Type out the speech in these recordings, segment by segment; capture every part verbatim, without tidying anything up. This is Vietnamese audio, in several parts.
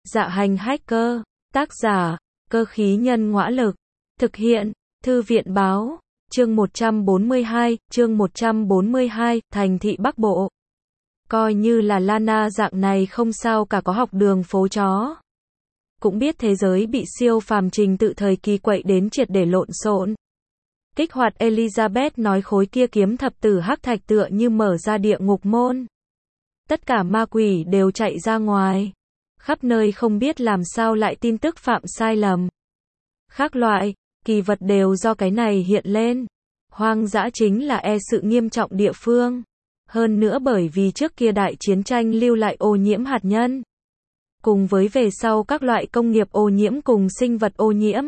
Dạ hành hacker, tác giả, cơ khí nhân ngõa lực, thực hiện, thư viện báo, chương một trăm bốn mươi hai, chương một trăm bốn mươi hai, thành thị Bắc Bộ. Coi như là Lana dạng này không sao cả có học đường phố chó. Cũng biết thế giới bị siêu phàm trình tự thời kỳ quậy đến triệt để lộn xộn. Kích hoạt Elizabeth nói khối kia kiếm thập tử hắc thạch tựa như mở ra địa ngục môn. Tất cả ma quỷ đều chạy ra ngoài. Khắp nơi không biết làm sao lại tin tức phạm sai lầm. Khác loại, kỳ vật đều do cái này hiện lên. Hoang dã chính là e sự nghiêm trọng địa phương. Hơn nữa bởi vì trước kia đại chiến tranh lưu lại ô nhiễm hạt nhân. Cùng với về sau các loại công nghiệp ô nhiễm cùng sinh vật ô nhiễm.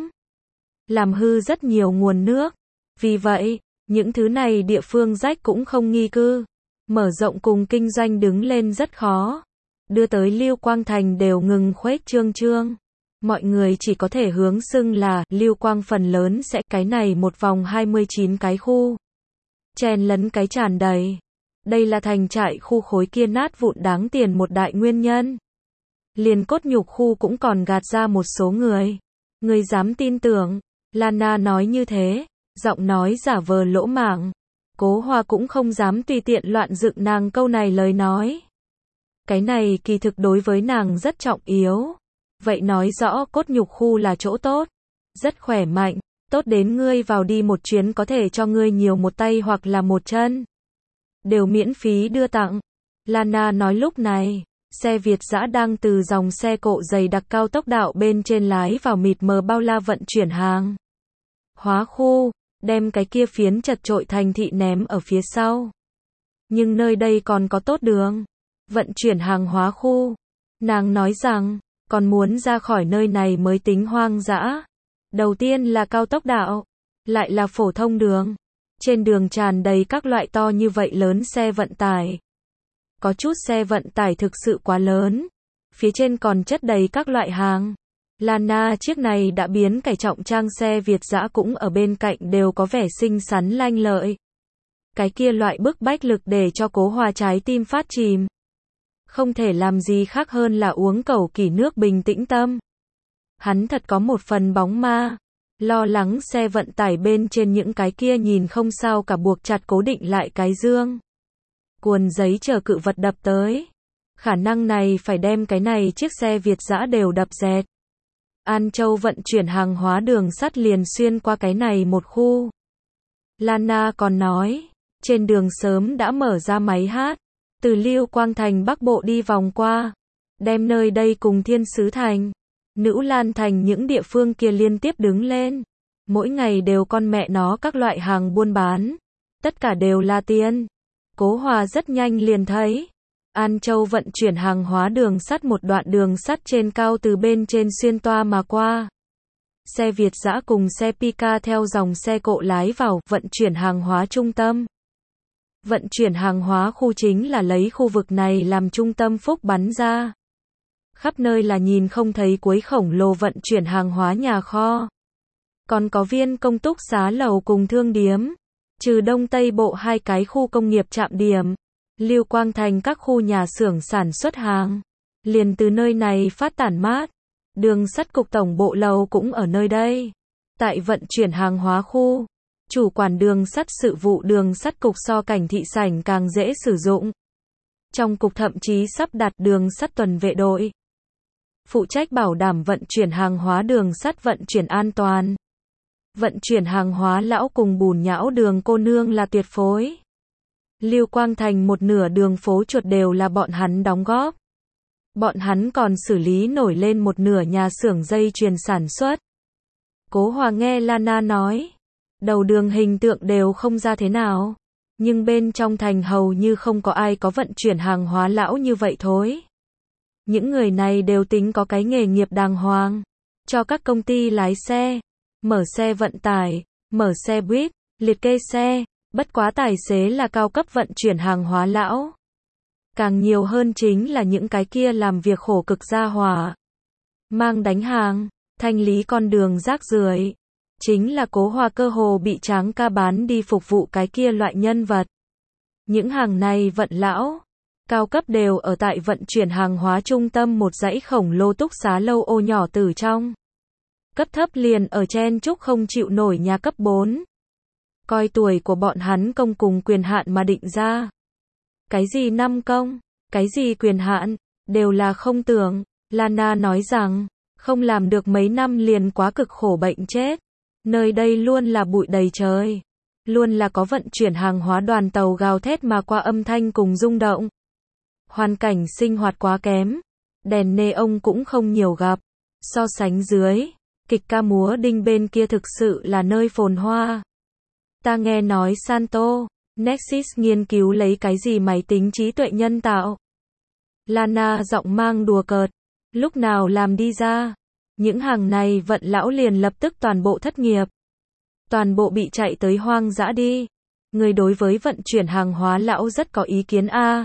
Làm hư rất nhiều nguồn nước. Vì vậy, những thứ này địa phương rách cũng không nghi cư. Mở rộng cùng kinh doanh đứng lên rất khó. Đưa tới Lưu Quang Thành đều ngừng khuếch trương trương. Mọi người chỉ có thể hướng xưng là Lưu Quang phần lớn sẽ cái này một vòng hai mươi chín cái khu. Chen lấn cái tràn đầy. Đây là thành trại khu khối kia nát vụn đáng tiền một đại nguyên nhân. Liền cốt nhục khu cũng còn gạt ra một số người. Người dám tin tưởng. Lana nói như thế. Giọng nói giả vờ lỗ mảng. Cố Hoa cũng không dám tùy tiện loạn dựng nàng câu này lời nói. Cái này kỳ thực đối với nàng rất trọng yếu. Vậy nói rõ cốt nhục khu là chỗ tốt. Rất khỏe mạnh. Tốt đến ngươi vào đi một chuyến có thể cho ngươi nhiều một tay hoặc là một chân. Đều miễn phí đưa tặng. Lana nói lúc này. Xe Việt dã đang từ dòng xe cộ dày đặc cao tốc đạo bên trên lái vào mịt mờ bao la vận chuyển hàng. Hóa khu. Đem cái kia phiến chật trội thành thị ném ở phía sau. Nhưng nơi đây còn có tốt đường. Vận chuyển hàng hóa khu. Nàng nói rằng, còn muốn ra khỏi nơi này mới tính hoang dã. Đầu tiên là cao tốc đạo. Lại là phổ thông đường. Trên đường tràn đầy các loại to như vậy lớn xe vận tải. Có chút xe vận tải thực sự quá lớn. Phía trên còn chất đầy các loại hàng. Lana chiếc này đã biến cải trọng trang xe Việt dã cũng ở bên cạnh đều có vẻ xinh xắn lanh lợi. Cái kia loại bức bách lực để cho Cố Hoa trái tim phát chìm. Không thể làm gì khác hơn là uống cẩu kỷ nước bình tĩnh tâm. Hắn thật có một phần bóng ma. Lo lắng xe vận tải bên trên những cái kia nhìn không sao cả buộc chặt cố định lại cái dương. Cuồn giấy chờ cự vật đập tới. Khả năng này phải đem cái này chiếc xe Việt dã đều đập dẹt. An Châu vận chuyển hàng hóa đường sắt liền xuyên qua cái này một khu. Lana còn nói, trên đường sớm đã mở ra máy hát, từ Lưu Quang Thành Bắc Bộ đi vòng qua, đem nơi đây cùng Thiên Sứ Thành, Nữ Lan Thành những địa phương kia liên tiếp đứng lên. Mỗi ngày đều con mẹ nó các loại hàng buôn bán, tất cả đều là tiền. Cố Hoa rất nhanh liền thấy. An Châu vận chuyển hàng hóa đường sắt một đoạn đường sắt trên cao từ bên trên xuyên toa mà qua. Xe Việt dã cùng xe Pika theo dòng xe cộ lái vào vận chuyển hàng hóa trung tâm. Vận chuyển hàng hóa khu chính là lấy khu vực này làm trung tâm phúc bắn ra. Khắp nơi là nhìn không thấy cuối khổng lồ vận chuyển hàng hóa nhà kho. Còn có viên công túc xá lầu cùng thương điếm. Trừ Đông Tây Bộ hai cái khu công nghiệp trạm điểm. Lưu Quang Thành các khu nhà xưởng sản xuất hàng. Liền từ nơi này phát tản mát. Đường sắt cục tổng bộ lầu cũng ở nơi đây. Tại vận chuyển hàng hóa khu. Chủ quản đường sắt sự vụ đường sắt cục so cảnh thị sảnh càng dễ sử dụng. Trong cục thậm chí sắp đặt đường sắt tuần vệ đội. Phụ trách bảo đảm vận chuyển hàng hóa đường sắt vận chuyển an toàn. Vận chuyển hàng hóa lão cùng bùn nhão đường cô nương là tuyệt phối. Lưu Quang Thành một nửa đường phố chuột đều là bọn hắn đóng góp. Bọn hắn còn xử lý nổi lên một nửa nhà xưởng dây chuyền sản xuất. Cố Hoa nghe Lana nói. Đầu đường hình tượng đều không ra thế nào. Nhưng bên trong thành hầu như không có ai có vận chuyển hàng hóa lão như vậy thối. Những người này đều tính có cái nghề nghiệp đàng hoàng. Cho các công ty lái xe. Mở xe vận tải. Mở xe buýt. Liệt kê xe. Bất quá tài xế là cao cấp vận chuyển hàng hóa lão. Càng nhiều hơn chính là những cái kia làm việc khổ cực gia hỏa. Mang đánh hàng, thanh lý con đường rác rưởi. Chính là Cố Hoa cơ hồ bị Tráng ca bán đi phục vụ cái kia loại nhân vật. Những hàng này vận lão. cao cấp đều ở tại vận chuyển hàng hóa trung tâm một dãy khổng lồ túc xá lâu ô nhỏ từ trong. Cấp thấp liền ở chen chúc không chịu nổi nhà cấp bốn. Coi tuổi của bọn hắn công cùng quyền hạn mà định ra. Cái gì năm công, cái gì quyền hạn, đều là không tưởng. Lana nói rằng, không làm được mấy năm liền quá cực khổ bệnh chết. Nơi đây luôn là bụi đầy trời. Luôn là có vận chuyển hàng hóa đoàn tàu gào thét mà qua âm thanh cùng rung động. Hoàn cảnh sinh hoạt quá kém. Đèn neon cũng không nhiều gặp. So sánh dưới, kịch ca múa đinh bên kia thực sự là nơi phồn hoa. Ta nghe nói Santo, Nexus nghiên cứu lấy cái gì máy tính trí tuệ nhân tạo. Lana giọng mang đùa cợt. Lúc nào làm đi ra. Những hàng này vận lão liền lập tức toàn bộ thất nghiệp. Toàn bộ bị chạy tới hoang dã đi. Người đối với vận chuyển hàng hóa lão rất có ý kiến a.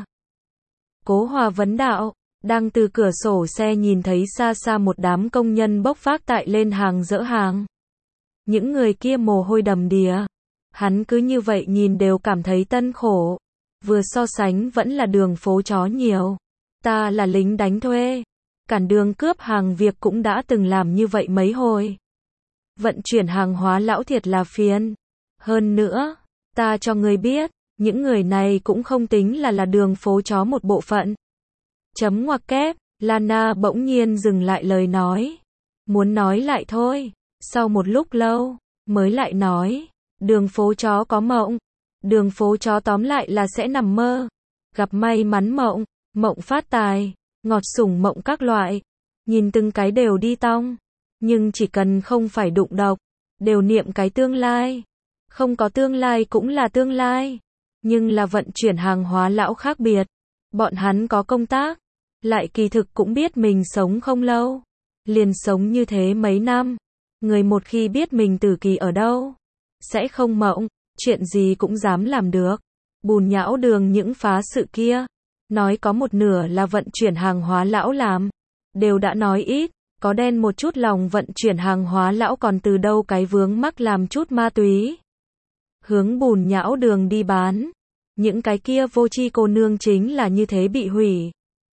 Cố Hòa vấn đạo, đang từ cửa sổ xe nhìn thấy xa xa một đám công nhân bốc vác tại lên hàng dỡ hàng. Những người kia mồ hôi đầm đìa. Hắn cứ như vậy nhìn đều cảm thấy tân khổ. Vừa so sánh vẫn là đường phố chó nhiều. Ta là lính đánh thuê. Cản đường cướp hàng việc cũng đã từng làm như vậy mấy hồi. Vận chuyển hàng hóa lão thiệt là phiền. Hơn nữa, ta cho người biết, những người này cũng không tính là là đường phố chó một bộ phận. Chấm ngoặc kép, Lana bỗng nhiên dừng lại lời nói. Muốn nói lại thôi. Sau một lúc lâu, mới lại nói. Đường phố chó có mộng. Đường phố chó tóm lại là sẽ nằm mơ. Gặp may mắn mộng, mộng phát tài, ngọt sủng mộng các loại. Nhìn từng cái đều đi tong. Nhưng chỉ cần không phải đụng độc, đều niệm cái tương lai. Không có tương lai cũng là tương lai. Nhưng là vận chuyển hàng hóa lão khác biệt. Bọn hắn có công tác, lại kỳ thực cũng biết mình sống không lâu. Liền sống như thế mấy năm. Người một khi biết mình tử kỳ ở đâu, sẽ không mộng, chuyện gì cũng dám làm được. Bùn nhão đường những phá sự kia, nói có một nửa là vận chuyển hàng hóa lão làm. Đều đã nói ít, có đen một chút lòng vận chuyển hàng hóa lão còn từ đâu cái vướng mắc làm chút ma túy. Hướng bùn nhão đường đi bán. Những cái kia vô tri cô nương chính là như thế bị hủy.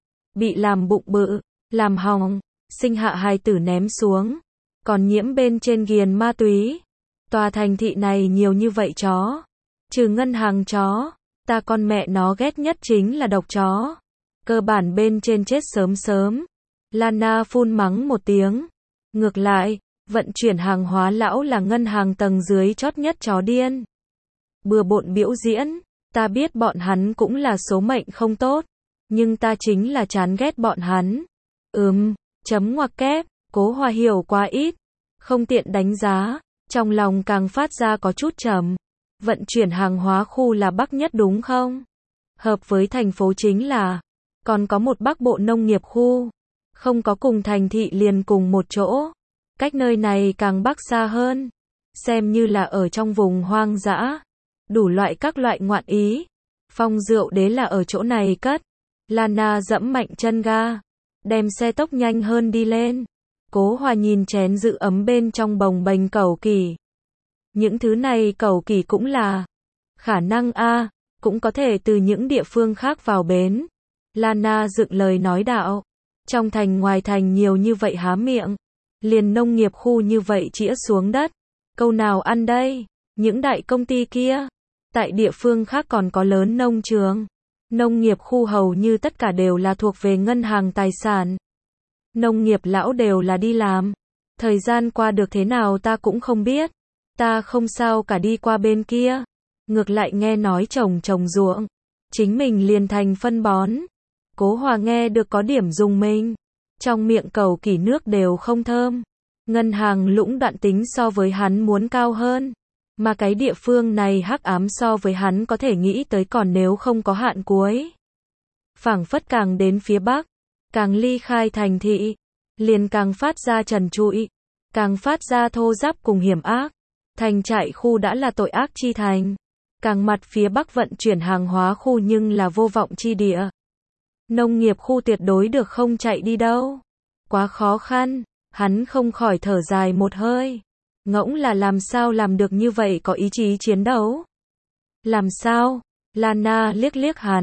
Bị làm bụng bự, làm hỏng, sinh hạ hài tử ném xuống. Còn nhiễm bên trên ghiền ma túy. Tòa thành thị này nhiều như vậy chó. Trừ ngân hàng chó, ta con mẹ nó ghét nhất chính là độc chó. Cơ bản bên trên chết sớm sớm. Lana phun mắng một tiếng. Ngược lại, vận chuyển hàng hóa lão là ngân hàng tầng dưới chót nhất chó điên. Bừa bộn biểu diễn, ta biết bọn hắn cũng là số mệnh không tốt. Nhưng ta chính là chán ghét bọn hắn. Ừm, chấm ngoặc kép, Cố Hòa hiểu quá ít. Không tiện đánh giá, trong lòng càng phát ra có chút trầm. Vận chuyển hàng hóa khu là Bắc nhất đúng không? Hợp với thành phố chính là. Còn có một Bắc Bộ nông nghiệp khu. Không có cùng thành thị liền cùng một chỗ. Cách nơi này càng Bắc xa hơn. Xem như là ở trong vùng hoang dã. Đủ loại các loại ngoạn ý. Phong rượu đế là ở chỗ này cất. Lana dẫm mạnh chân ga. Đem xe tốc nhanh hơn đi lên. Cố Hòa nhìn chén giữ ấm bên trong bồng bềnh cẩu kỳ. Những thứ này cẩu kỳ cũng là. Khả năng a cũng có thể từ những địa phương khác vào bến. Lana dựng lời nói đạo. Trong thành ngoài thành nhiều như vậy há miệng. Liền nông nghiệp khu như vậy chĩa xuống đất. Câu nào ăn đây? Những đại công ty kia. Tại địa phương khác còn có lớn nông trường. Nông nghiệp khu hầu như tất cả đều là thuộc về ngân hàng tài sản. Nông nghiệp lão đều là đi làm. Thời gian qua được thế nào ta cũng không biết. Ta không sao cả đi qua bên kia. Ngược lại nghe nói trồng trồng ruộng. Chính mình liền thành phân bón. Cố Hòa nghe được có điểm dùng mình. Trong miệng cẩu kỳ nước đều không thơm. Ngân hàng lũng đoạn tính so với hắn muốn cao hơn. Mà cái địa phương này hắc ám so với hắn có thể nghĩ tới còn nếu không có hạn cuối. Phảng phất càng đến phía Bắc. Càng ly khai thành thị. Liền càng phát ra trần trụi. Càng phát ra thô ráp cùng hiểm ác. Thành trại khu đã là tội ác chi thành. Càng mặt phía Bắc vận chuyển hàng hóa khu nhưng là vô vọng chi địa. Nông nghiệp khu tuyệt đối được không chạy đi đâu. Quá khó khăn. Hắn không khỏi thở dài một hơi. Ngỗng là làm sao làm được như vậy có ý chí chiến đấu. Làm sao? Lana liếc liếc hắn.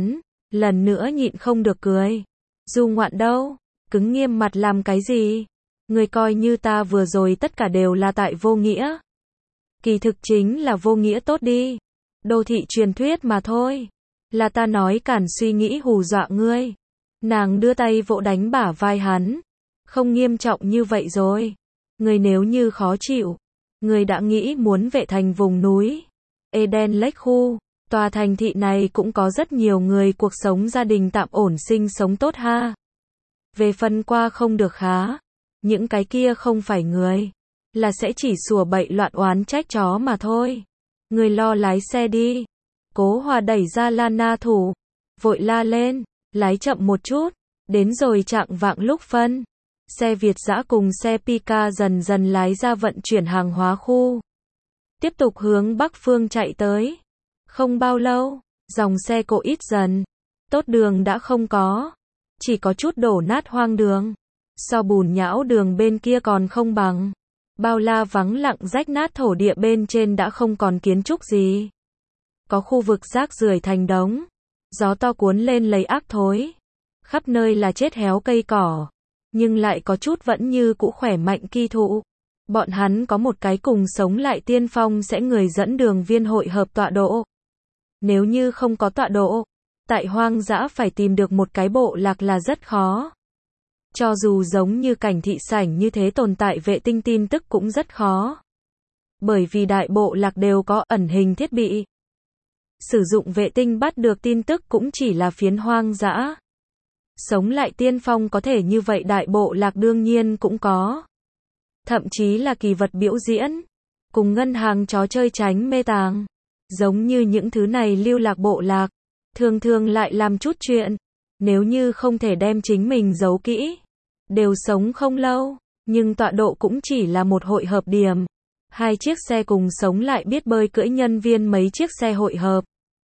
lần nữa nhịn không được cười. Du Ngoạn đâu? Cứng nghiêm mặt làm cái gì? Người coi như ta vừa rồi tất cả đều là tại vô nghĩa. Kỳ thực chính là vô nghĩa tốt đi. Đô thị truyền thuyết mà thôi. Là ta nói cản suy nghĩ hù dọa ngươi. Nàng đưa tay vỗ đánh bả vai hắn. Không nghiêm trọng như vậy rồi. Người nếu như khó chịu. Người đã nghĩ muốn vệ thành vùng núi Eden Lake khu. Tòa thành thị này cũng có rất nhiều người cuộc sống gia đình tạm ổn sinh sống tốt ha. Về phần qua không được khá. Những cái kia không phải người. Là sẽ chỉ sủa bậy loạn oán trách chó mà thôi. Người lo lái xe đi. Cố Hòa đẩy ra Lana thủ. Vội la lên. Lái chậm một chút. Đến rồi chạng vạng lúc phân. Xe Việt dã cùng xe Pika dần dần lái ra vận chuyển hàng hóa khu. Tiếp tục hướng bắc phương chạy tới. Không bao lâu, dòng xe cộ ít dần. Tốt đường đã không có. Chỉ có chút đổ nát hoang đường. So bùn nhão đường bên kia còn không bằng. Bao la vắng lặng rách nát thổ địa bên trên đã không còn kiến trúc gì. Có khu vực rác rưởi thành đống. Gió to cuốn lên lấy ác thối. Khắp nơi là chết héo cây cỏ. Nhưng lại có chút vẫn như cũ khỏe mạnh kỳ thụ. Bọn hắn có một cái cùng sống lại tiên phong sẽ người dẫn đường viên hội hợp tọa độ. Nếu như không có tọa độ, tại hoang dã phải tìm được một cái bộ lạc là rất khó. Cho dù giống như cảnh thị sảnh như thế tồn tại vệ tinh tin tức cũng rất khó. Bởi vì đại bộ lạc đều có ẩn hình thiết bị. Sử dụng vệ tinh bắt được tin tức cũng chỉ là phiến hoang dã. Sống lại tiên phong có thể như vậy đại bộ lạc đương nhiên cũng có. Thậm chí là kỳ vật biểu diễn. Cùng ngân hàng chó chơi tránh mê tàng. Giống như những thứ này lưu lạc bộ lạc. Thường thường lại làm chút chuyện. Nếu như không thể đem chính mình giấu kỹ. Đều sống không lâu. Nhưng tọa độ cũng chỉ là một hội hợp điểm. Hai chiếc xe cùng sống lại biết bơi cưỡi nhân viên mấy chiếc xe hội hợp.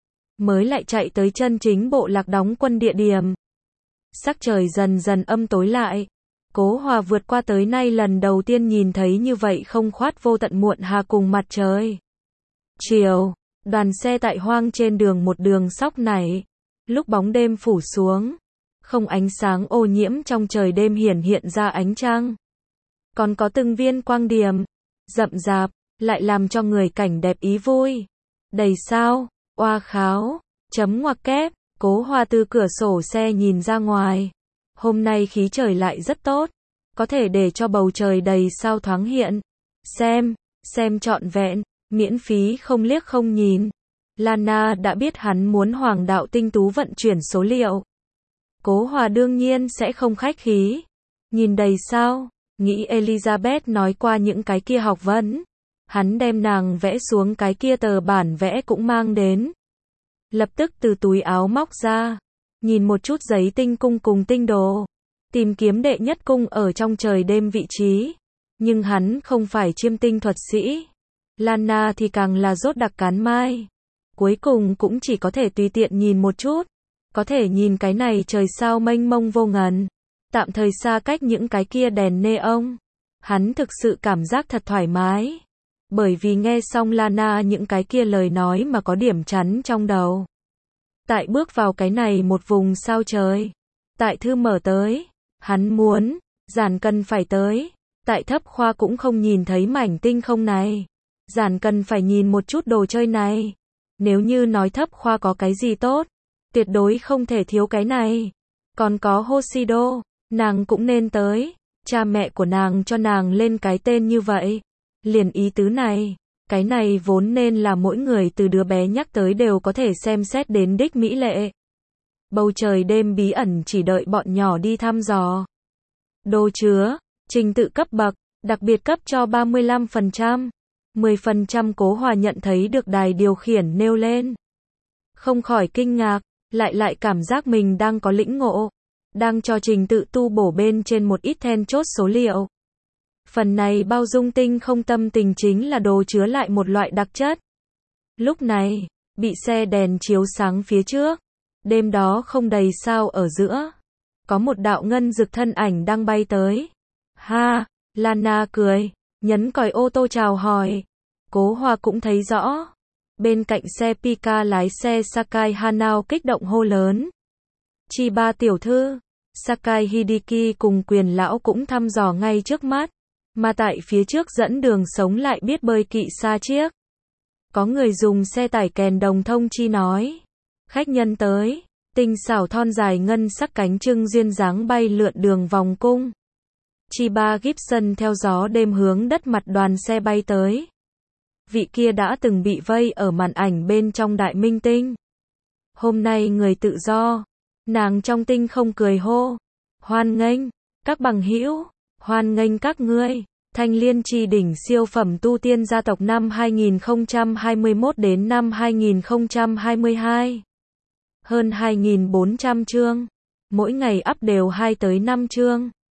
Mới lại chạy tới chân chính bộ lạc đóng quân địa điểm. Sắc trời dần dần âm tối lại. Cố Hòa vượt qua tới nay lần đầu tiên nhìn thấy như vậy không khoát vô tận muộn hà cùng mặt trời. Chiều, đoàn xe tại hoang trên đường một đường sóc nảy. Lúc bóng đêm phủ xuống, không ánh sáng ô nhiễm trong trời đêm hiển hiện ra ánh trăng. Còn có từng viên quang điểm, rậm rạp, lại làm cho người cảnh đẹp ý vui. Đầy sao, oa kháo, chấm ngoặc kép. Cố Hòa từ cửa sổ xe nhìn ra ngoài. Hôm nay khí trời lại rất tốt. Có thể để cho bầu trời đầy sao thoáng hiện. Xem, xem trọn vẹn, miễn phí không liếc không nhìn. Lana đã biết hắn muốn Hoàng đạo tinh tú vận chuyển số liệu. Cố Hòa đương nhiên sẽ không khách khí. Nhìn đầy sao, nghĩ Elizabeth nói qua những cái kia học vấn. Hắn đem nàng vẽ xuống cái kia tờ bản vẽ cũng mang đến. Lập tức từ túi áo móc ra, nhìn một chút giấy tinh cung cùng tinh đồ, tìm kiếm đệ nhất cung ở trong trời đêm vị trí. Nhưng hắn không phải chiêm tinh thuật sĩ. Lana thì càng là rốt đặc cán mai. Cuối cùng cũng chỉ có thể tùy tiện nhìn một chút. Có thể nhìn cái này trời sao mênh mông vô ngần. Tạm thời xa cách những cái kia đèn neon. Hắn thực sự cảm giác thật thoải mái. Bởi vì nghe xong Lana những cái kia lời nói mà có điểm chắn trong đầu. Tại bước vào cái này một vùng sao trời. Tại thư mở tới. Hắn muốn, giản cần phải tới. Tại thấp khoa cũng không nhìn thấy mảnh tinh không này. Giản cần phải nhìn một chút đồ chơi này. Nếu như nói thấp khoa có cái gì tốt, tuyệt đối không thể thiếu cái này. Còn có Hoshido, nàng cũng nên tới. Cha mẹ của nàng cho nàng lên cái tên như vậy. Liền ý tứ này, cái này vốn nên là mỗi người từ đứa bé nhắc tới đều có thể xem xét đến đích mỹ lệ. Bầu trời đêm bí ẩn chỉ đợi bọn nhỏ đi thăm dò. Đồ chứa, trình tự cấp bậc, đặc biệt cấp cho ba mươi lăm phần trăm. mười phần trăm Cố Hòa nhận thấy được đài điều khiển nêu lên. Không khỏi kinh ngạc, lại lại cảm giác mình đang có lĩnh ngộ. Đang cho trình tự tu bổ bên trên một ít then chốt số liệu. Phần này bao dung tinh không tâm tình chính là đồ chứa lại một loại đặc chất. Lúc này, bị xe đèn chiếu sáng phía trước. Đêm đó không đầy sao ở giữa. Có một đạo ngân dực thân ảnh đang bay tới. Ha, Lana cười, nhấn còi ô tô chào hỏi. Cố Hòa cũng thấy rõ. Bên cạnh xe Pika lái xe Sakai Hanao kích động hô lớn. Chiba tiểu thư, Sakai Hideki cùng quyền lão cũng thăm dò ngay trước mắt, mà tại phía trước dẫn đường sống lại biết bơi kỵ xa chiếc. Có người dùng xe tải kèn đồng thông chi nói. Khách nhân tới, tinh xảo thon dài ngân sắc cánh trưng duyên dáng bay lượn đường vòng cung. Chiba Gibson theo gió đêm hướng đất mặt đoàn xe bay tới. Vị kia đã từng bị vây ở màn ảnh bên trong đại minh tinh. Hôm nay người tự do. Nàng trong tinh không cười hô. Hoan nghênh, các bằng hữu, hoan nghênh các ngươi. Thanh Liên Chi đỉnh siêu phẩm tu tiên gia tộc năm hai nghìn không trăm hai mươi mốt đến năm hai nghìn không trăm hai mươi hai. Hơn hai nghìn bốn trăm chương. Mỗi ngày up đều hai tới năm chương.